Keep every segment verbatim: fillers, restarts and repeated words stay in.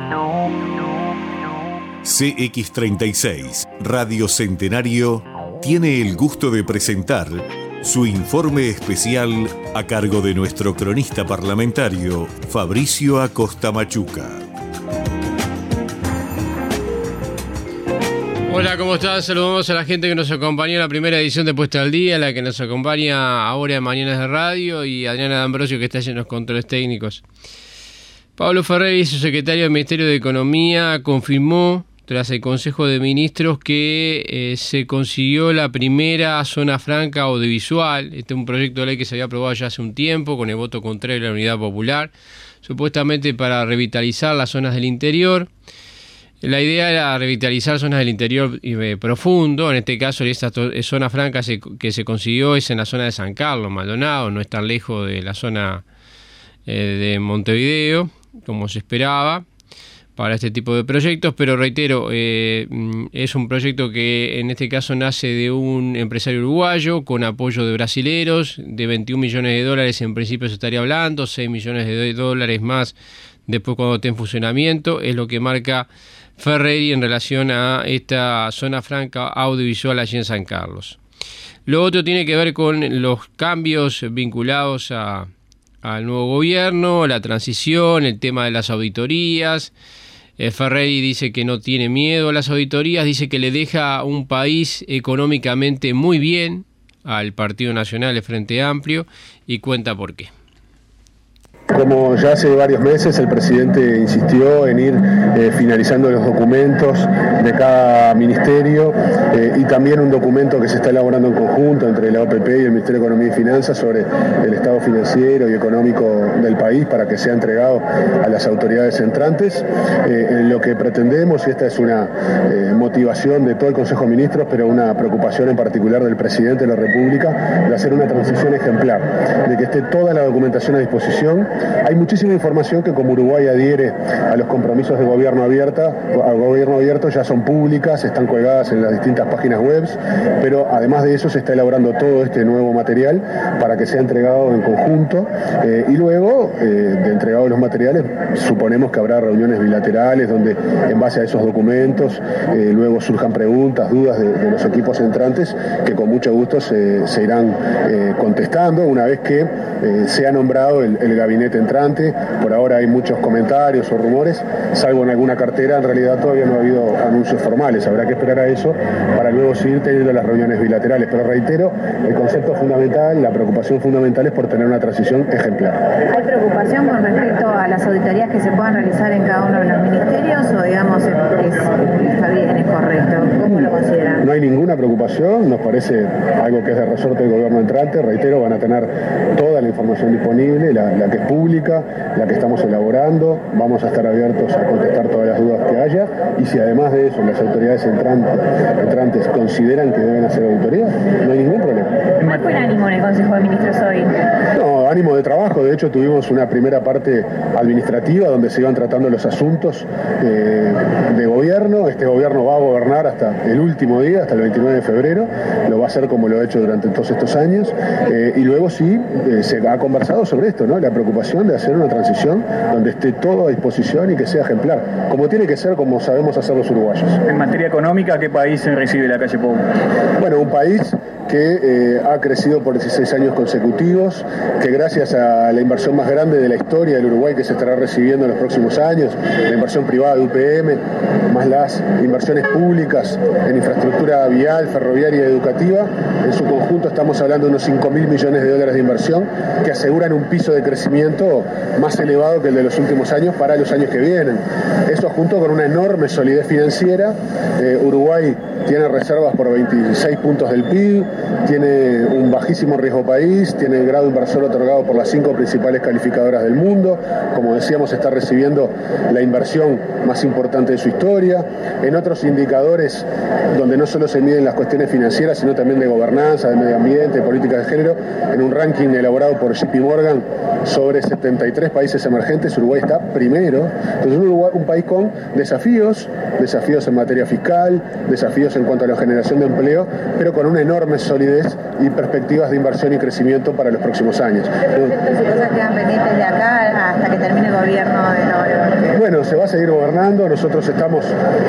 C X treinta y seis, Radio Centenario, tiene el gusto de presentar su informe especial a cargo de nuestro cronista parlamentario, Fabricio Acosta Machuca. Hola, ¿cómo están? Saludamos a la gente que nos acompañó en la primera edición de Puesta al Día, la que nos acompaña ahora en Mañanas de Radio, y Adriana D'Ambrosio, que está en los controles técnicos. Pablo Ferreri, su secretario del Ministerio de Economía, confirmó tras el Consejo de Ministros que eh, se consiguió la primera zona franca audiovisual. Este es un proyecto de ley que se había aprobado ya hace un tiempo con el voto contrario de la Unidad Popular, supuestamente para revitalizar las zonas del interior. La idea era revitalizar zonas del interior eh, profundo. En este caso, esta zona franca se, que se consiguió es en la zona de San Carlos, Maldonado, no es tan lejos de la zona eh, de Montevideo como se esperaba para este tipo de proyectos, pero reitero, eh, es un proyecto que en este caso nace de un empresario uruguayo con apoyo de brasileros, de veintiún millones de dólares en principio se estaría hablando, seis millones de dólares más después cuando esté en funcionamiento, es lo que marca Ferreri en relación a esta zona franca audiovisual allí en San Carlos. Lo otro tiene que ver con los cambios vinculados a, al nuevo gobierno, la transición, el tema de las auditorías. Eh, Ferreri dice que no tiene miedo a las auditorías, dice que le deja un país económicamente muy bien al Partido Nacional de Frente Amplio y cuenta por qué. Como ya hace varios meses el presidente insistió en ir eh, finalizando los documentos de cada ministerio eh, y también un documento que se está elaborando en conjunto entre la O P P y el Ministerio de Economía y Finanzas sobre el estado financiero y económico del país para que sea entregado a las autoridades entrantes. Eh, en lo que pretendemos, y esta es una eh, motivación de todo el Consejo de Ministros, pero una preocupación en particular del presidente de la República, de hacer una transición ejemplar, de que esté toda la documentación a disposición. Hay muchísima información que como Uruguay adhiere a los compromisos de gobierno abierta, al gobierno abierto ya son públicas, están colgadas en las distintas páginas web, pero además de eso se está elaborando todo este nuevo material para que sea entregado en conjunto eh, y luego eh, de entregado los materiales suponemos que habrá reuniones bilaterales donde en base a esos documentos eh, luego surjan preguntas, dudas de, de los equipos entrantes que con mucho gusto se, se irán eh, contestando una vez que eh, sea nombrado el, el gabinete entrante. Por ahora hay muchos comentarios o rumores, salvo en alguna cartera, en realidad todavía no ha habido anuncios formales, habrá que esperar a eso para luego seguir teniendo las reuniones bilaterales, pero reitero, el concepto fundamental, la preocupación fundamental es por tener una transición ejemplar. ¿Hay preocupación con respecto a las auditorías que se puedan realizar en cada uno de los ministerios o digamos es, es, está bien, es correcto? ¿Cómo lo consideran? No hay ninguna preocupación, nos parece algo que es de resorte del gobierno entrante, reitero, van a tener toda la información disponible, la, la que es pública, la que estamos elaborando, vamos a estar abiertos a contestar todas las dudas que haya y si además de eso las autoridades entrantes, entrantes consideran que deben hacer auditoría, no hay ningún problema. ¿Cuál fue el ánimo en el Consejo de Ministros hoy? No, ánimo de trabajo, de hecho tuvimos una primera parte administrativa donde se iban tratando los asuntos eh, de gobierno, este gobierno va a gobernar hasta el último día, hasta el veintinueve de febrero, lo va a hacer como lo ha hecho durante todos estos años eh, y luego sí eh, se ha conversado sobre esto, ¿no? La preocupación de hacer una transición donde esté todo a disposición y que sea ejemplar, como tiene que ser, como sabemos hacer los uruguayos. En materia económica, ¿qué país recibe la calle Pou? Bueno, un país que eh, ha crecido por dieciséis años consecutivos, que gracias a la inversión más grande de la historia del Uruguay que se estará recibiendo en los próximos años, la inversión privada de U P M, más las inversiones públicas en infraestructura vial, ferroviaria y educativa, en su conjunto estamos hablando de unos cinco mil millones de dólares de inversión que aseguran un piso de crecimiento más elevado que el de los últimos años para los años que vienen. Eso junto con una enorme solidez financiera, eh, Uruguay tiene reservas por veintiséis puntos del P I B, tiene un bajísimo riesgo país, tiene el grado inversor otorgado por las cinco principales calificadoras del mundo, como decíamos está recibiendo la inversión más importante de su historia, en otros indicadores donde no solo se miden las cuestiones financieras sino también de gobernanza, de medio ambiente, de política de género, en un ranking elaborado por J P Morgan sobre setenta y tres países emergentes, Uruguay está primero. Entonces un, Uruguay, un país con desafíos, desafíos en materia fiscal, desafíos en cuanto a la generación de empleo, pero con una enorme solidez y perspectivas de inversión y crecimiento para los próximos años. ¿Qué proyectos y cosas quedan pendientes de acá hasta que termine el gobierno de Novoa? Bueno, se va a seguir gobernando, nosotros estamos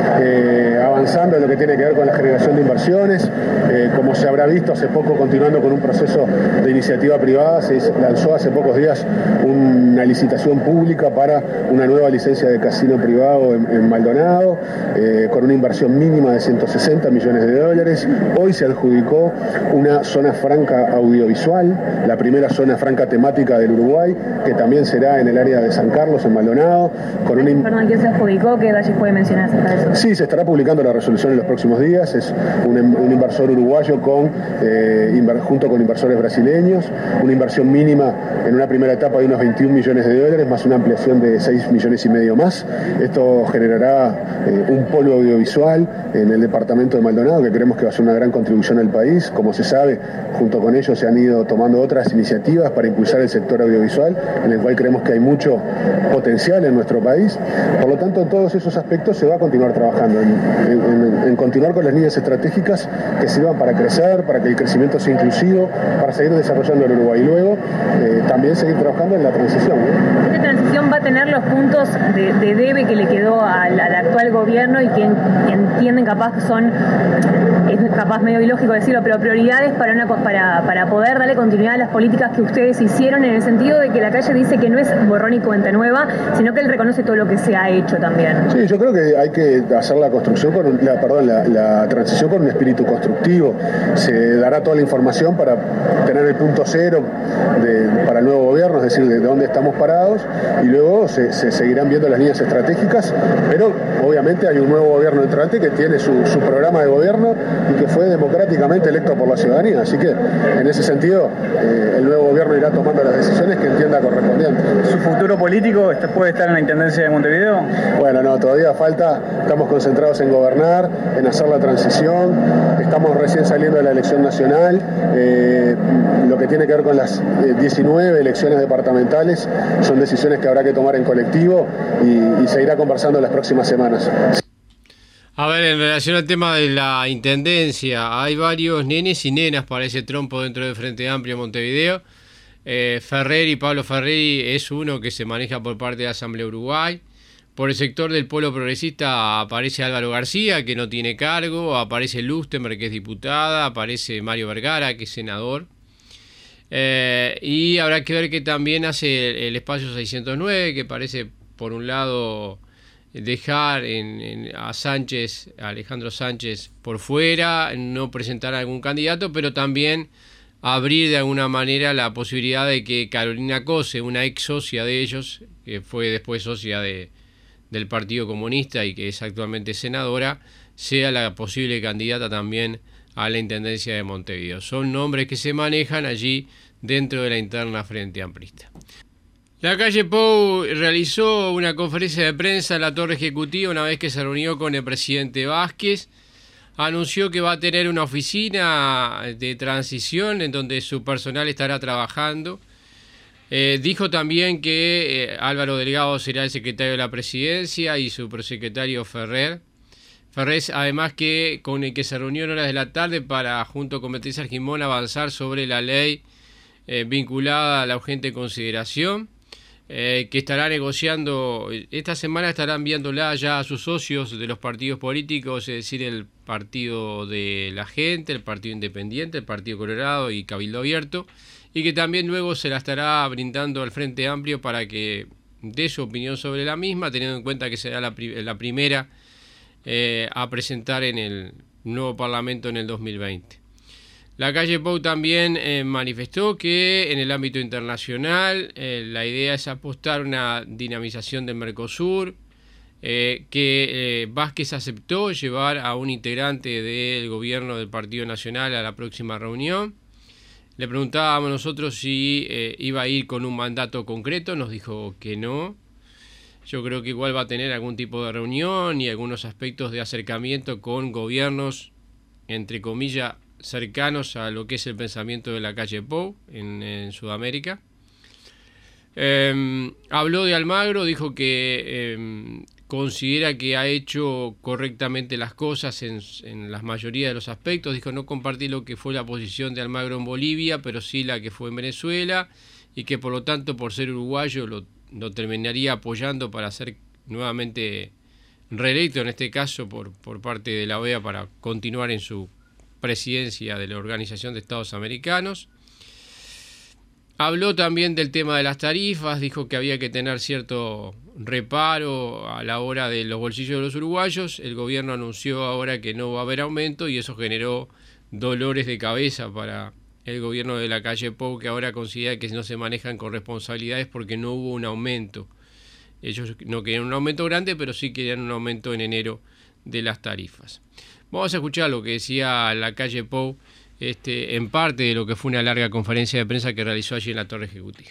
eh, avanzando en lo que tiene que ver con la generación de inversiones, eh, como se habrá visto hace poco, continuando con un proceso de iniciativa privada, se lanzó hace pocos días una licitación pública para una nueva licencia de casino privado en, en Maldonado, eh, con una inversión mínima de ciento sesenta millones de dólares. Hoy se adjudicó una zona franca audiovisual, la primera zona franca temática del Uruguay, que también será en el área de San Carlos, en Maldonado. Con una... Perdón, ¿qué se adjudicó? ¿Qué detalles puede mencionar acerca de eso? Sí, se estará publicando la resolución en los próximos días. Es un, un inversor uruguayo con, eh, inver, junto con inversores brasileños, una inversión mínima en una primera etapa de unos veintiún millones de dólares, más una ampliación de seis millones y medio más. Esto generará eh, un polo audiovisual en el departamento de Maldonado, que creemos que va a ser una gran contribución al país. Como se sabe, junto con ellos se han ido tomando otras iniciativas para impulsar el sector audiovisual, en el cual creemos que hay mucho potencial en nuestro país. Por lo tanto, en todos esos aspectos se va a continuar trabajando, en, en, en continuar con las líneas estratégicas que sirvan para crecer, para que el crecimiento sea inclusivo, para seguir desarrollando el Uruguay. Y luego eh, también seguir trabajando en la transición, ¿no? Esta transición va a tener los puntos de, de debe que le quedó al, al actual gobierno y que en, entienden capaz que son, es capaz medio ilógico decirlo, pero prioridades para, una, para, para poder darle continuidad a las políticas que ustedes hicieron, en el sentido de que la calle dice que no es borrón y cuenta nueva, sino que él reconoce todo lo que se ha hecho también. Sí, yo creo que hay que hacer la construcción con un, la, perdón, la, la transición con un espíritu constructivo. Se dará toda la información para tener el punto cero de, para el nuevo gobierno, es decir, de dónde estamos parados, y luego se, se seguirán viendo las líneas estratégicas, pero obviamente hay un nuevo gobierno entrante que tiene su, su programa de gobierno y que fue democráticamente electo por la ciudadanía, así que en ese sentido eh, el nuevo gobierno irá tomando las decisiones que entienda correspondientes. ¿Su futuro político puede estar en la Intendencia de Montevideo? Bueno, no, todavía falta, estamos concentrados en gobernar, en hacer la transición, estamos recién saliendo de la elección nacional, eh, lo que tiene que ver con las eh, diecinueve elecciones departamentales son decisiones que habrá que tomar en colectivo y, y se irá conversando en las próximas semanas. A ver, en relación al tema de la intendencia, hay varios nenes y nenas para ese trompo dentro del Frente Amplio Montevideo. Eh, Ferrer y Pablo Ferreri es uno que se maneja por parte de la Asamblea Uruguay. Por el sector del Polo Progresista aparece Álvaro García, que no tiene cargo, aparece Lustenberg, que es diputada, aparece Mario Vergara, que es senador. Eh, y habrá que ver que también hace el, el espacio seiscientos nueve, que parece, por un lado, dejar en, en, a Sánchez, a Alejandro Sánchez por fuera, no presentar a algún candidato, pero también abrir de alguna manera la posibilidad de que Carolina Cose, una ex socia de ellos, que fue después socia de, del Partido Comunista y que es actualmente senadora, sea la posible candidata también a la Intendencia de Montevideo. Son nombres que se manejan allí dentro de la interna Frente Amplista. La calle Pou realizó una conferencia de prensa en la Torre Ejecutiva una vez que se reunió con el presidente Vázquez. Anunció que va a tener una oficina de transición en donde su personal estará trabajando. Eh, dijo también que eh, Álvaro Delgado será el secretario de la presidencia y su prosecretario Ferrer. Ferrer, además, que con el que se reunió en horas de la tarde para, junto con Beatriz Argimón, avanzar sobre la ley eh, vinculada a la urgente consideración. Eh, que estará negociando, esta semana estará enviándola ya a sus socios de los partidos políticos, es decir, el Partido de la Gente, el Partido Independiente, el Partido Colorado y Cabildo Abierto, y que también luego se la estará brindando al Frente Amplio para que dé su opinión sobre la misma, teniendo en cuenta que será la, la primera eh, a presentar en el nuevo Parlamento en el dos mil veinte. La calle Pou también eh, manifestó que en el ámbito internacional eh, la idea es apostar a una dinamización del Mercosur, eh, que eh, Vázquez aceptó llevar a un integrante del gobierno del Partido Nacional a la próxima reunión. Le preguntábamos nosotros si eh, iba a ir con un mandato concreto, nos dijo que no. Yo creo que igual va a tener algún tipo de reunión y algunos aspectos de acercamiento con gobiernos, entre comillas, cercanos a lo que es el pensamiento de la calle Pou en, en Sudamérica. Eh, habló de Almagro, dijo que eh, considera que ha hecho correctamente las cosas en, en la mayoría de los aspectos. Dijo no compartir lo que fue la posición de Almagro en Bolivia, pero sí la que fue en Venezuela, y que por lo tanto, por ser uruguayo, lo, lo terminaría apoyando para ser nuevamente reelecto, en este caso por, por parte de la O E A, para continuar en su presidencia de la Organización de Estados Americanos. Habló también del tema de las tarifas, dijo que había que tener cierto reparo a la hora de los bolsillos de los uruguayos. El gobierno anunció ahora que no va a haber aumento y eso generó dolores de cabeza para el gobierno de la calle Pou, que ahora considera que no se manejan con responsabilidades porque no hubo un aumento. Ellos no querían un aumento grande, pero sí querían un aumento en enero de las tarifas. Vamos a escuchar lo que decía la calle Pou, Este, en parte de lo que fue una larga conferencia de prensa que realizó allí en la Torre Ejecutiva.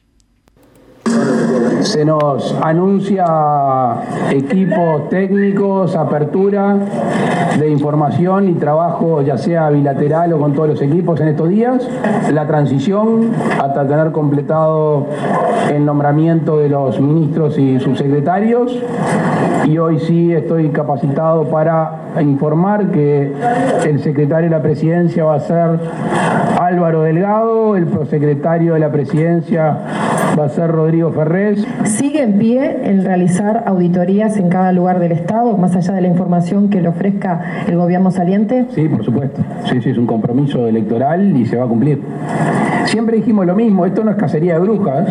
Se nos anuncia equipos técnicos, apertura de información y trabajo, ya sea bilateral o con todos los equipos en estos días. La transición hasta tener completado el nombramiento de los ministros y subsecretarios. Y hoy sí estoy capacitado para informar que el secretario de la Presidencia va a ser Álvaro Delgado, el prosecretario de la Presidencia va a ser Rodrigo Ferrés. ¿Sigue en pie el realizar auditorías en cada lugar del Estado, más allá de la información que le ofrezca el gobierno saliente? Sí, por supuesto. Sí, sí, es un compromiso electoral y se va a cumplir. Siempre dijimos lo mismo, esto no es cacería de brujas.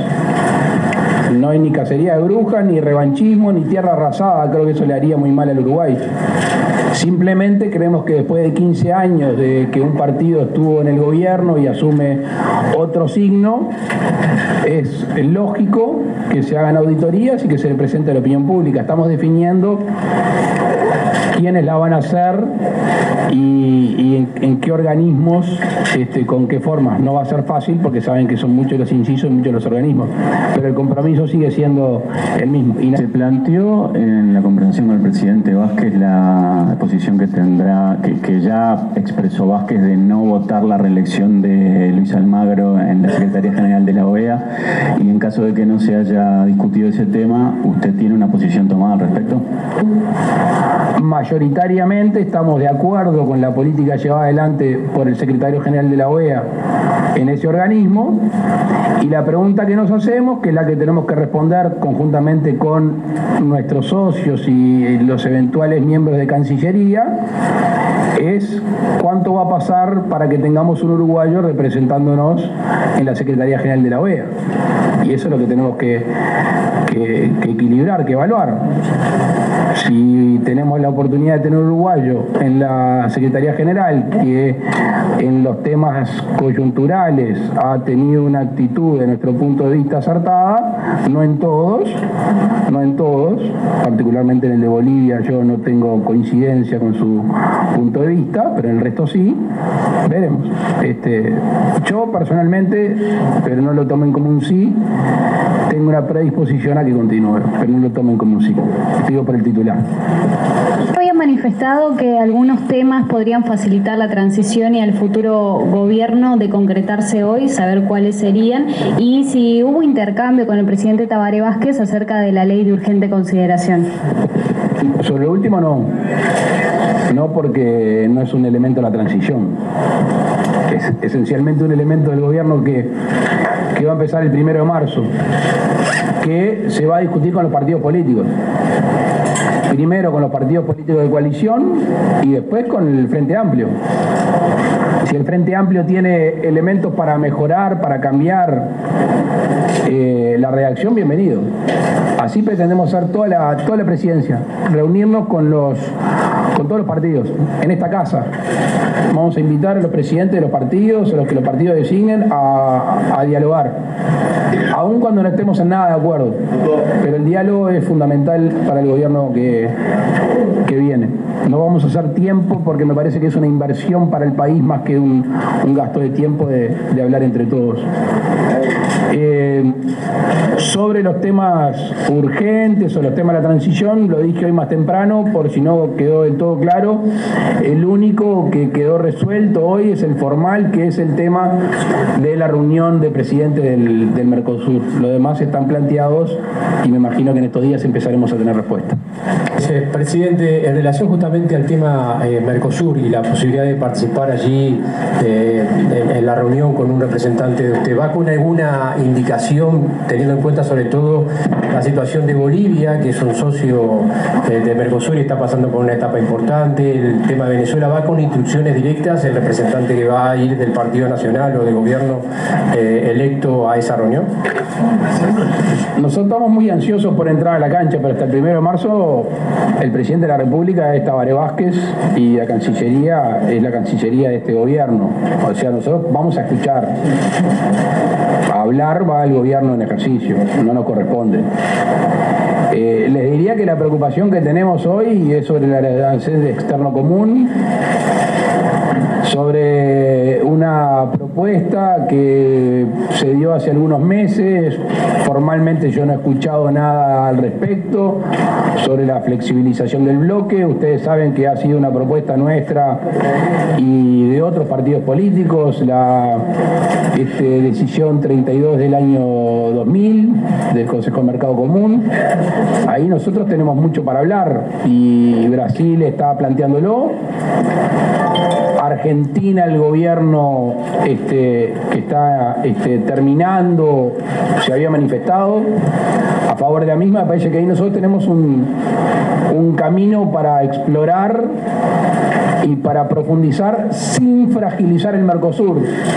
No hay ni cacería de brujas, ni revanchismo, ni tierra arrasada. Creo que eso le haría muy mal al Uruguay. Simplemente creemos que después de quince años de que un partido estuvo en el gobierno y asume otro signo, es lógico que se hagan auditorías y que se le presente a la opinión pública. Estamos definiendo quiénes la van a hacer y, y en, en qué organismos, este, con qué formas. No va a ser fácil porque saben que son muchos los incisos y muchos los organismos, pero el compromiso sigue siendo el mismo. Y se planteó en la conversación con el presidente Vázquez la posición que tendrá, que, que ya expresó Vázquez, de no votar la reelección de Luis Almagro en la Secretaría General de la O E A, y en caso de que no se haya discutido ese tema, ¿usted tiene una posición tomada al respecto? Mayoritariamente estamos de acuerdo con la política llevada adelante por el secretario general de la O E A en ese organismo, y la pregunta que nos hacemos, que es la que tenemos que responder conjuntamente con nuestros socios y los eventuales miembros de Cancillería, es cuánto va a pasar para que tengamos un uruguayo representándonos en la Secretaría General de la O E A. Y eso es lo que tenemos que, que, que equilibrar, que evaluar. Si tenemos la oportunidad de tener un uruguayo en la Secretaría General que en los temas coyunturales ha tenido una actitud, de nuestro punto de vista, acertada, no en todos, no en todos, particularmente en el de Bolivia yo no tengo coincidencia con su punto de vista, pero en el resto sí, veremos. Este, yo personalmente, pero no lo tomen como un sí, tengo una predisposición a que continúe, pero no lo tomen como un sí. Digo por el titular. Había manifestado que algunos temas podrían facilitar la transición y al futuro gobierno de concretarse hoy, saber cuáles serían, y si hubo intercambio con el presidente Tabaré Vázquez acerca de la ley de urgente consideración. Sobre lo último no, no porque no es un elemento de la transición, es esencialmente un elemento del gobierno que, que va a empezar el primero de marzo, que se va a discutir con los partidos políticos. Primero con los partidos políticos de coalición y después con el Frente Amplio. Si el Frente Amplio tiene elementos para mejorar, para cambiar eh, la redacción, bienvenido. Así pretendemos hacer toda la, toda la presidencia, reunirnos con, los, con todos los partidos en esta casa. Vamos a invitar a los presidentes de los partidos, a los que los partidos designen, a, a dialogar. Aun cuando no estemos en nada de acuerdo, pero el diálogo es fundamental para el gobierno que, que viene. No vamos a hacer tiempo porque me parece que es una inversión para el país más que un, un gasto de tiempo de, de hablar entre todos. Eh, sobre los temas urgentes o los temas de la transición, lo dije hoy más temprano, por si no quedó del todo claro, el único que quedó resuelto hoy es el formal, que es el tema de la reunión de presidentes del, del Mercosur. Mercosur. Los demás están planteados y me imagino que en estos días empezaremos a tener respuesta. Presidente, en relación justamente al tema eh, Mercosur y la posibilidad de participar allí eh, en, en la reunión con un representante de usted, ¿va con alguna indicación, teniendo en cuenta sobre todo la situación de Bolivia, que es un socio eh, de Mercosur y está pasando por una etapa importante? El tema de Venezuela, ¿va con instrucciones directas el representante que va a ir del Partido Nacional o del gobierno eh, electo a esa reunión? Nosotros estamos muy ansiosos por entrar a la cancha, pero hasta el primero de marzo el presidente de la República es Tabaré Vázquez y la Cancillería es la Cancillería de este gobierno. O sea, nosotros vamos a escuchar. A hablar va el gobierno en ejercicio, no nos corresponde. Eh, les diría que la preocupación que tenemos hoy es sobre el arancel externo común, sobre una propuesta que se dio hace algunos meses. Formalmente yo no he escuchado nada al respecto sobre la flexibilización del bloque. Ustedes saben que ha sido una propuesta nuestra y de otros partidos políticos, la este, decisión treinta y dos del año dos mil del Consejo de Mercado Común. Ahí nosotros tenemos mucho para hablar y Brasil está planteándolo. Argentina, el gobierno este, que está este, terminando, se había manifestado a favor de la misma. Me parece que ahí nosotros tenemos un, un camino para explorar y para profundizar sin fragilizar el Mercosur.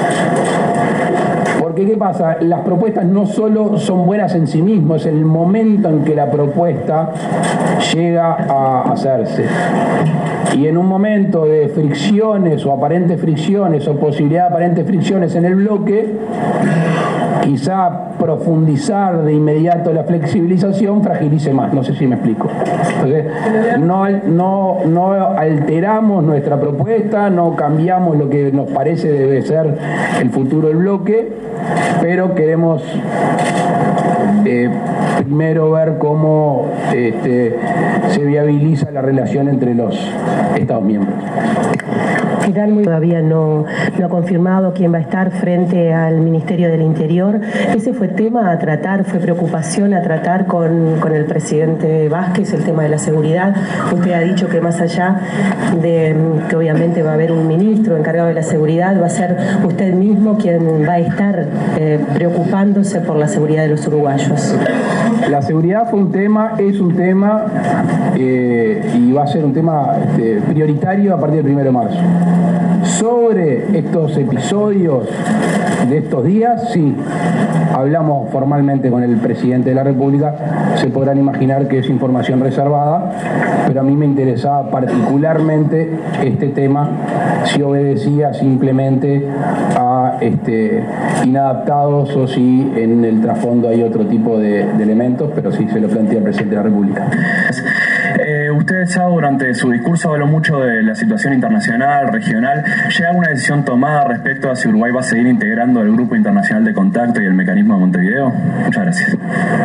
Porque ¿qué pasa? Las propuestas no solo son buenas en sí mismas, es el momento en que la propuesta llega a hacerse. Y en un momento de fricciones o aparentes fricciones o posibilidad de aparentes fricciones en el bloque, quizá profundizar de inmediato la flexibilización fragilice más. No sé si me explico. Entonces, no, no, no alteramos nuestra propuesta, no cambiamos lo que nos parece debe ser el futuro del bloque, pero queremos eh, primero ver cómo este, se viabiliza la relación entre los Estados miembros. Todavía no, no ha confirmado quién va a estar frente al Ministerio del Interior. Ese fue tema a tratar, fue preocupación a tratar con, con el presidente Vázquez, el tema de la seguridad. Usted ha dicho que más allá de que obviamente va a haber un ministro encargado de la seguridad, va a ser usted mismo quien va a estar eh, preocupándose por la seguridad de los uruguayos. La seguridad fue un tema, es un tema eh, y va a ser un tema este, prioritario a partir del primero de marzo. Sobre estos episodios de estos días, sí, hablamos formalmente con el presidente de la República. Se podrán imaginar que es información reservada, pero a mí me interesaba particularmente este tema, si obedecía simplemente a este, inadaptados o si en el trasfondo hay otro tipo de, de elementos, pero sí se lo plantea el presidente de la República. Eh, usted sabe, durante su discurso habló mucho de la situación internacional, regional. ¿Ya hay alguna decisión tomada respecto a si Uruguay va a seguir integrando el Grupo Internacional de Contacto y el Mecanismo de Montevideo? Muchas gracias.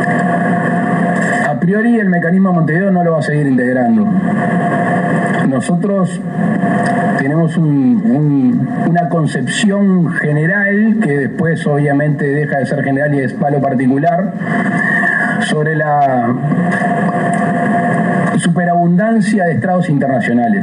A priori el Mecanismo de Montevideo no lo va a seguir integrando. Nosotros tenemos un, un, una concepción general que después obviamente deja de ser general y es palo particular sobre la superabundancia de tratados internacionales.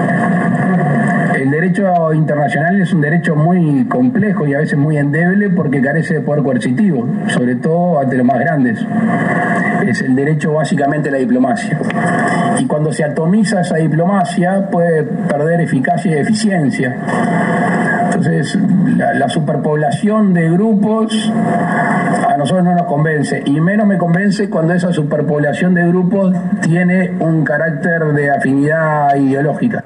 El derecho internacional es un derecho muy complejo y a veces muy endeble porque carece de poder coercitivo, sobre todo ante los más grandes. Es el derecho básicamente a la diplomacia. Y cuando se atomiza esa diplomacia puede perder eficacia y eficiencia. Entonces, la, la superpoblación de grupos a nosotros no nos convence, y menos me convence cuando esa superpoblación de grupos tiene un carácter de afinidad ideológica.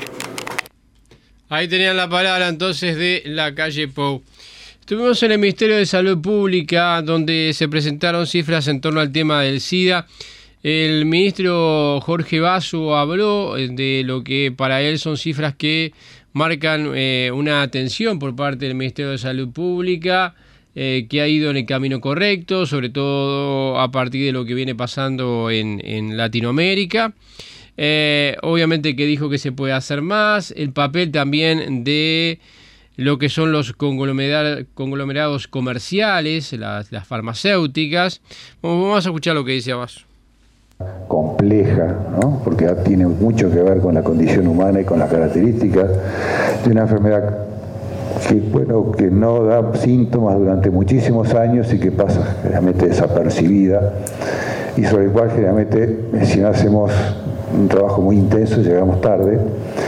Ahí tenían la palabra entonces de Lacalle Pou. Estuvimos en el Ministerio de Salud Pública, donde se presentaron cifras en torno al tema del SIDA. El ministro Jorge Basso habló de lo que para él son cifras que marcan eh, una atención por parte del Ministerio de Salud Pública, eh, que ha ido en el camino correcto, sobre todo a partir de lo que viene pasando en, en Latinoamérica. Eh, obviamente que dijo que se puede hacer más, el papel también de lo que son los conglomerados comerciales, las, las farmacéuticas. Vamos a escuchar lo que dice Abasso. Compleja, ¿no? Porque tiene mucho que ver con la condición humana y con las características de una enfermedad que, bueno, que no da síntomas durante muchísimos años y que pasa generalmente desapercibida, y sobre el cual generalmente, si no hacemos un trabajo muy intenso, llegamos tarde,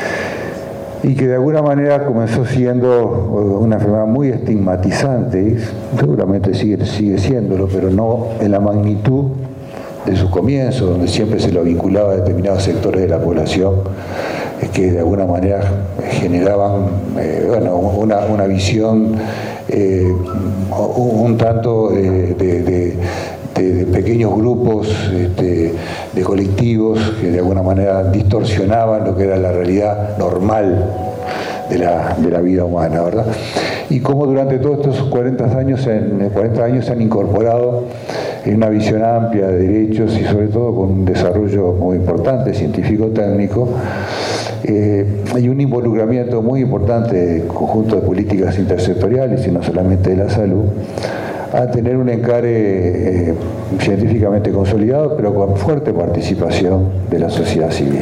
y que de alguna manera comenzó siendo una enfermedad muy estigmatizante, y seguramente sigue, sigue siéndolo, pero no en la magnitud de sus comienzos, donde siempre se lo vinculaba a determinados sectores de la población que de alguna manera generaban eh, bueno, una, una visión eh, un, un tanto de, de, de, de, de pequeños grupos, este, de colectivos que de alguna manera distorsionaban lo que era la realidad normal de la, de la vida humana, ¿verdad? Y cómo durante todos estos cuarenta años, en cuarenta años se han incorporado en una visión amplia de derechos y sobre todo con un desarrollo muy importante, científico-técnico, eh, hay un involucramiento muy importante del conjunto de políticas intersectoriales y no solamente de la salud, a tener un encare eh, científicamente consolidado, pero con fuerte participación de la sociedad civil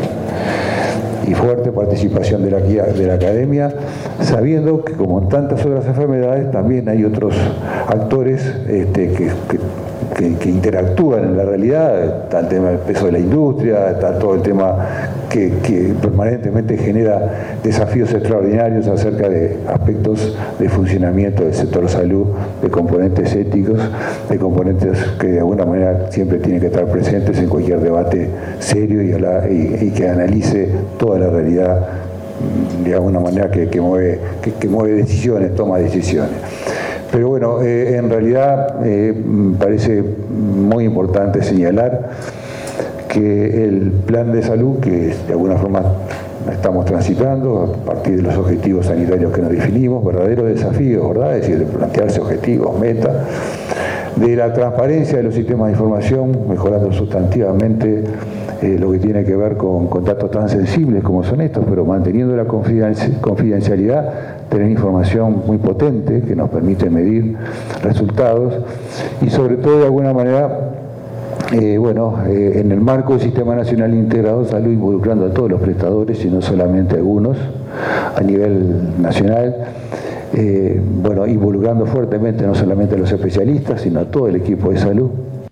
y fuerte participación de la, de la academia, sabiendo que como en tantas otras enfermedades también hay otros actores este, que, que, que, que interactúan en la realidad. Está el tema del peso de la industria, está todo el tema que, que permanentemente genera desafíos extraordinarios acerca de aspectos de funcionamiento del sector salud, de componentes éticos, de componentes que de alguna manera siempre tienen que estar presentes en cualquier debate serio y, la, y, y que analice toda la realidad de alguna manera que, que, mueve, que, que mueve decisiones, toma decisiones. Pero bueno, eh, en realidad eh, parece muy importante señalar que el plan de salud, que de alguna forma estamos transitando a partir de los objetivos sanitarios que nos definimos, verdaderos desafíos, ¿verdad? Es decir, de plantearse objetivos, metas, de la transparencia de los sistemas de información, mejorando sustantivamente eh, lo que tiene que ver con, con datos tan sensibles como son estos, pero manteniendo la confidencialidad, tener información muy potente que nos permite medir resultados y sobre todo de alguna manera Eh, bueno, eh, en el marco del Sistema Nacional Integrado de Salud, involucrando a todos los prestadores y no solamente a algunos, a nivel nacional, eh, bueno, involucrando fuertemente no solamente a los especialistas, sino a todo el equipo de salud.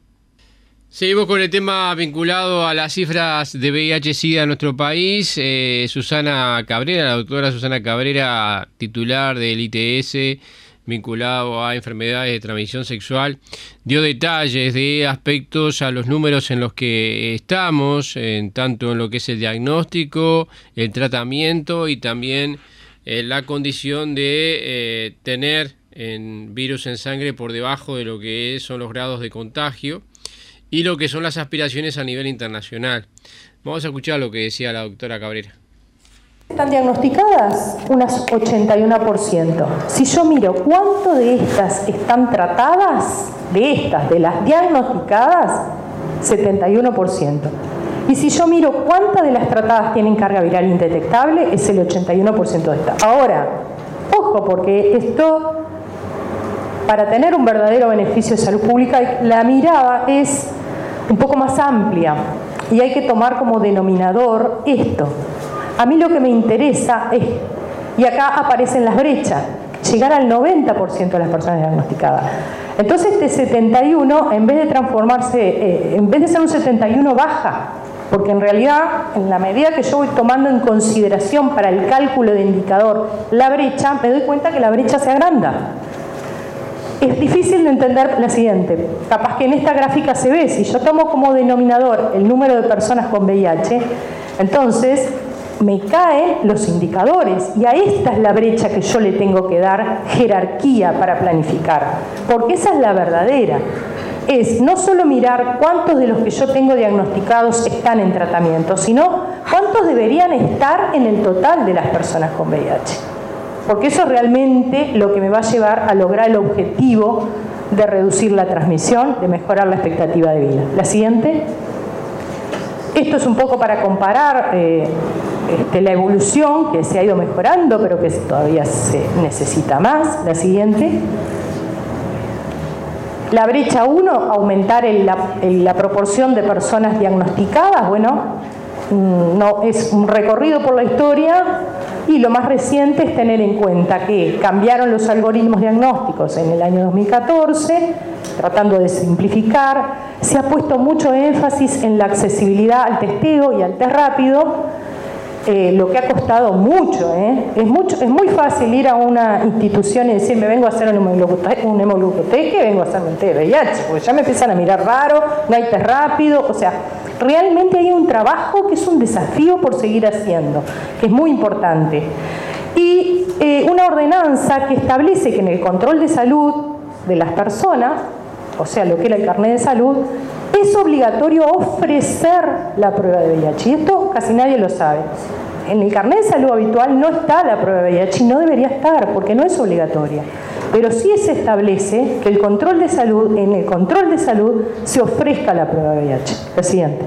Seguimos con el tema vinculado a las cifras de V I H-Sida en nuestro país. Eh, Susana Cabrera, la doctora Susana Cabrera, titular del I T S, vinculado a enfermedades de transmisión sexual, dio detalles de aspectos a los números en los que estamos, en tanto en lo que es el diagnóstico, el tratamiento y también eh, la condición de eh, tener en virus en sangre por debajo de lo que son los grados de contagio y lo que son las aspiraciones a nivel internacional. Vamos a escuchar lo que decía la doctora Cabrera. Están diagnosticadas unas ochenta y uno por ciento. Si yo miro cuánto de estas están tratadas, de estas, de las diagnosticadas, setenta y uno por ciento. Y si yo miro cuántas de las tratadas tienen carga viral indetectable, es el ochenta y uno por ciento de estas. Ahora, ojo, porque esto, para tener un verdadero beneficio de salud pública, la mirada es un poco más amplia y hay que tomar como denominador esto. A mí lo que me interesa es, y acá aparecen las brechas, llegar al noventa por ciento de las personas diagnosticadas. Entonces este setenta y uno, en vez de transformarse, eh, en vez de ser un setenta y uno, baja, porque en realidad, en la medida que yo voy tomando en consideración para el cálculo de indicador la brecha, me doy cuenta que la brecha se agranda. Es difícil de entender la siguiente, capaz que en esta gráfica se ve, si yo tomo como denominador el número de personas con V I H, entonces me caen los indicadores y a esta es la brecha que yo le tengo que dar jerarquía para planificar, porque esa es la verdadera. Es no solo mirar cuántos de los que yo tengo diagnosticados están en tratamiento, sino cuántos deberían estar en el total de las personas con V I H. Porque eso es realmente lo que me va a llevar a lograr el objetivo de reducir la transmisión, de mejorar la expectativa de vida. La siguiente. Esto es un poco para comparar eh, este, la evolución que se ha ido mejorando, pero que todavía se necesita más. La siguiente. La brecha uno, aumentar el, la, el, la proporción de personas diagnosticadas. Bueno, no, es un recorrido por la historia y lo más reciente es tener en cuenta que cambiaron los algoritmos diagnósticos en el año dos mil catorce, tratando de simplificar. Se ha puesto mucho énfasis en la accesibilidad al testeo y al test rápido. Eh, lo que ha costado mucho, ¿eh? es mucho, es muy fácil ir a una institución y decir, me vengo a hacer un hemoglucoteque, vengo a hacerme un test de V I H, porque ya me empiezan a mirar raro, no hay test rápido. O sea, realmente hay un trabajo que es un desafío por seguir haciendo, que es muy importante. Y eh, una ordenanza que establece que en el control de salud de las personas, o sea, lo que era el carnet de salud, es obligatorio ofrecer la prueba de V I H. Y esto casi nadie lo sabe. En el carnet de salud habitual no está la prueba de V I H y no debería estar porque no es obligatoria. Pero sí se establece que el control de salud, en el control de salud se ofrezca la prueba de V I H. Lo siguiente.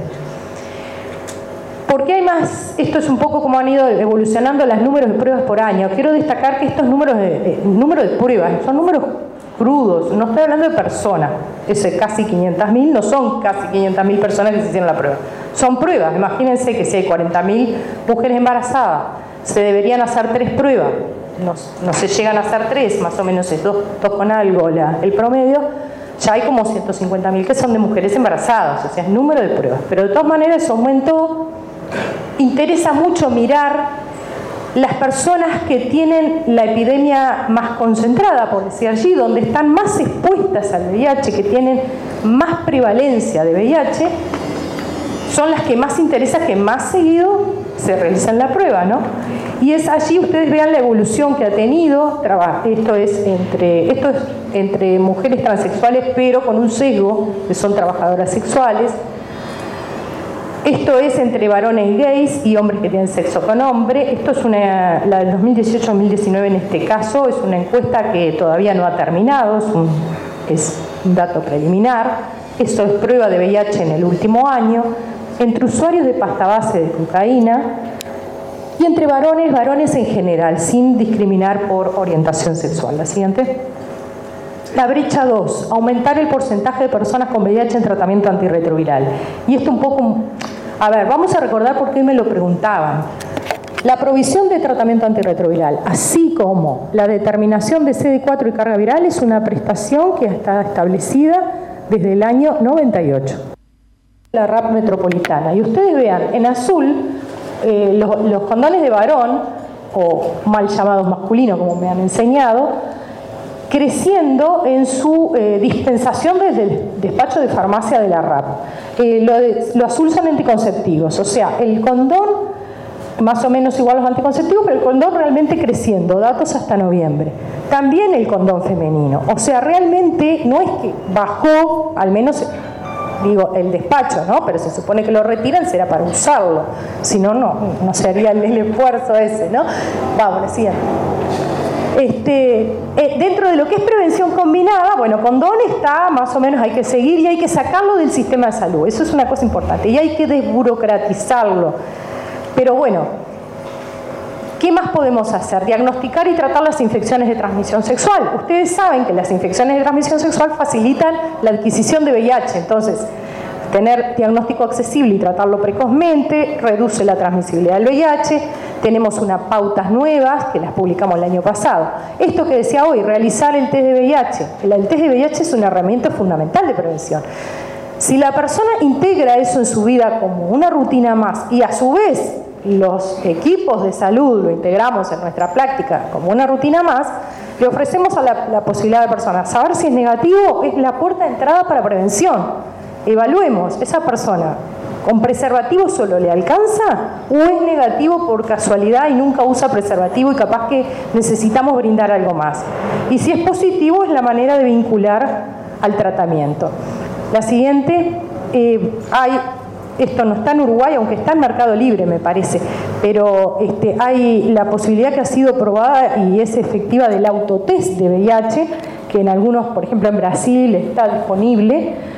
¿Por qué hay más? Esto es un poco como han ido evolucionando los números de pruebas por año. Quiero destacar que estos números de, eh, número de pruebas son números crudos, no estoy hablando de personas. Ese casi quinientas mil no son casi quinientas mil personas que se hicieron la prueba. Son pruebas. Imagínense que si hay cuarenta mil mujeres embarazadas, se deberían hacer tres pruebas. No, no se llegan a hacer tres, más o menos es dos, dos con algo la, el promedio. Ya hay como ciento cincuenta mil que son de mujeres embarazadas, o sea, es número de pruebas. Pero de todas maneras eso aumentó. Interesa mucho mirar las personas que tienen la epidemia más concentrada, por decir allí, donde están más expuestas al V I H, que tienen más prevalencia de V I H, son las que más interesa que más seguido se realizan la prueba, ¿no? Y es allí, ustedes vean la evolución que ha tenido. Esto es entre, esto es entre mujeres transexuales, pero con un sesgo, que son trabajadoras sexuales. Esto es entre varones gays y hombres que tienen sexo con hombre. Esto es una, la del dos mil dieciocho dos mil diecinueve en este caso, es una encuesta que todavía no ha terminado, es un, es un dato preliminar. Esto es prueba de V I H en el último año, entre usuarios de pasta base de cocaína y entre varones, varones en general, sin discriminar por orientación sexual. La siguiente. La brecha dos, aumentar el porcentaje de personas con V I H en tratamiento antirretroviral. Y esto un poco... A ver, vamos a recordar por qué me lo preguntaban. La provisión de tratamiento antirretroviral, así como la determinación de C D cuatro y carga viral, es una prestación que está establecida desde el año noventa y ocho. La R A P metropolitana. Y ustedes vean, en azul, eh, los, los condones de varón, o mal llamados masculinos, como me han enseñado, creciendo en su eh, dispensación desde el despacho de farmacia de la R A P. Eh, lo, de, lo azul son anticonceptivos, o sea, el condón más o menos igual a los anticonceptivos, pero el condón realmente creciendo, datos hasta noviembre. También el condón femenino, o sea, realmente no es que bajó, al menos digo, el despacho, ¿no? Pero se supone que lo retiran, será para usarlo, si no, no, no se haría el, el esfuerzo ese, ¿no? Vamos, le siguiente. Este, eh, dentro de lo que es prevención combinada, bueno, condón está más o menos, hay que seguir y hay que sacarlo del sistema de salud, eso es una cosa importante, y hay que desburocratizarlo. Pero bueno, ¿qué más podemos hacer? Diagnosticar y tratar las infecciones de transmisión sexual. Ustedes saben que las infecciones de transmisión sexual facilitan la adquisición de V I H, entonces tener diagnóstico accesible y tratarlo precozmente reduce la transmisibilidad del V I H. Tenemos unas pautas nuevas que las publicamos el año pasado. Esto que decía hoy, realizar el test de V I H. El test de V I H es una herramienta fundamental de prevención. Si la persona integra eso en su vida como una rutina más y a su vez los equipos de salud lo integramos en nuestra práctica como una rutina más, le ofrecemos a la, la posibilidad de la persona saber si es negativo, es la puerta de entrada para prevención. Evaluemos, esa persona con preservativo solo le alcanza o es negativo por casualidad y nunca usa preservativo y capaz que necesitamos brindar algo más. Y si es positivo es la manera de vincular al tratamiento. La siguiente, eh, hay, esto no está en Uruguay, aunque está en Mercado Libre me parece, pero este, hay la posibilidad que ha sido probada y es efectiva del autotest de V I H, que en algunos, por ejemplo en Brasil, está disponible.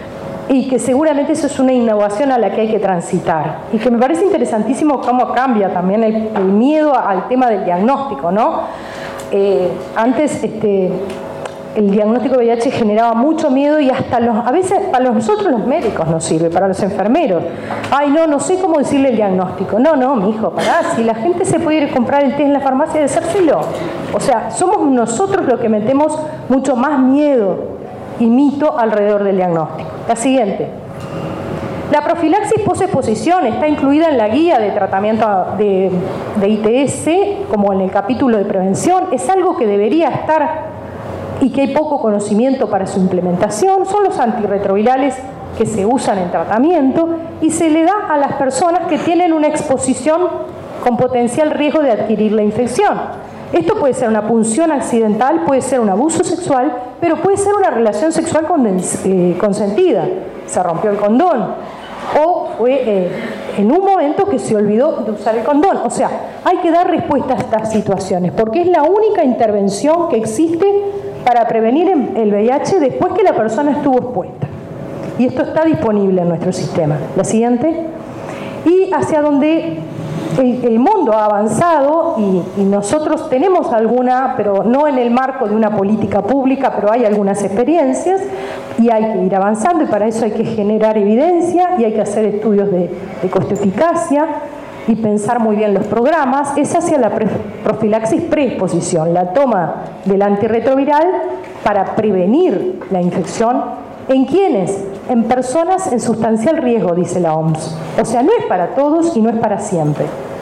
y que seguramente eso es una innovación a la que hay que transitar. Y que me parece interesantísimo cómo cambia también el, el miedo al tema del diagnóstico, ¿no? Eh, antes este, el diagnóstico de V I H generaba mucho miedo y hasta los, a veces para nosotros los médicos nos sirve, para los enfermeros. Ay, no, no sé cómo decirle el diagnóstico. No, no, mi hijo, pará, si la gente se puede ir a comprar el test en la farmacia, de hacérselo. O sea, somos nosotros los que metemos mucho más miedo y mito alrededor del diagnóstico. La siguiente. La profilaxis posexposición está incluida en la guía de tratamiento de, de I T S, como en el capítulo de prevención. Es algo que debería estar y que hay poco conocimiento para su implementación. Son los antirretrovirales que se usan en tratamiento y se le da a las personas que tienen una exposición con potencial riesgo de adquirir la infección. Esto puede ser una punción accidental, puede ser un abuso sexual, pero puede ser una relación sexual consentida. Se rompió el condón o fue eh, en un momento que se olvidó de usar el condón. O sea, hay que dar respuesta a estas situaciones porque es la única intervención que existe para prevenir el V I H después que la persona estuvo expuesta. Y esto está disponible en nuestro sistema. La siguiente. Y hacia donde el, el mundo ha avanzado y, y nosotros tenemos alguna, pero no en el marco de una política pública, pero hay algunas experiencias y hay que ir avanzando y para eso hay que generar evidencia y hay que hacer estudios de, de costo-eficacia y pensar muy bien los programas. Es hacia la pre profilaxis preexposición, la toma del antirretroviral para prevenir la infección. ¿En quiénes? En personas en sustancial riesgo, dice la O M S. O sea, no es para todos y no es para siempre.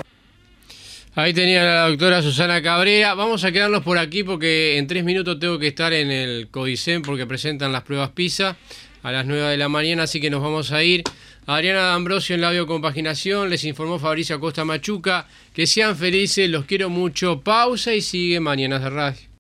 Ahí tenía la doctora Susana Cabrera. Vamos a quedarnos por aquí porque en tres minutos tengo que estar en el Codicen porque presentan las pruebas PISA a las nueve de la mañana, así que nos vamos a ir. Adriana D'Ambrosio en la biocompaginación, les informó Fabricio Acosta Machuca. Que sean felices, los quiero mucho. Pausa y sigue Mañanas de Radio.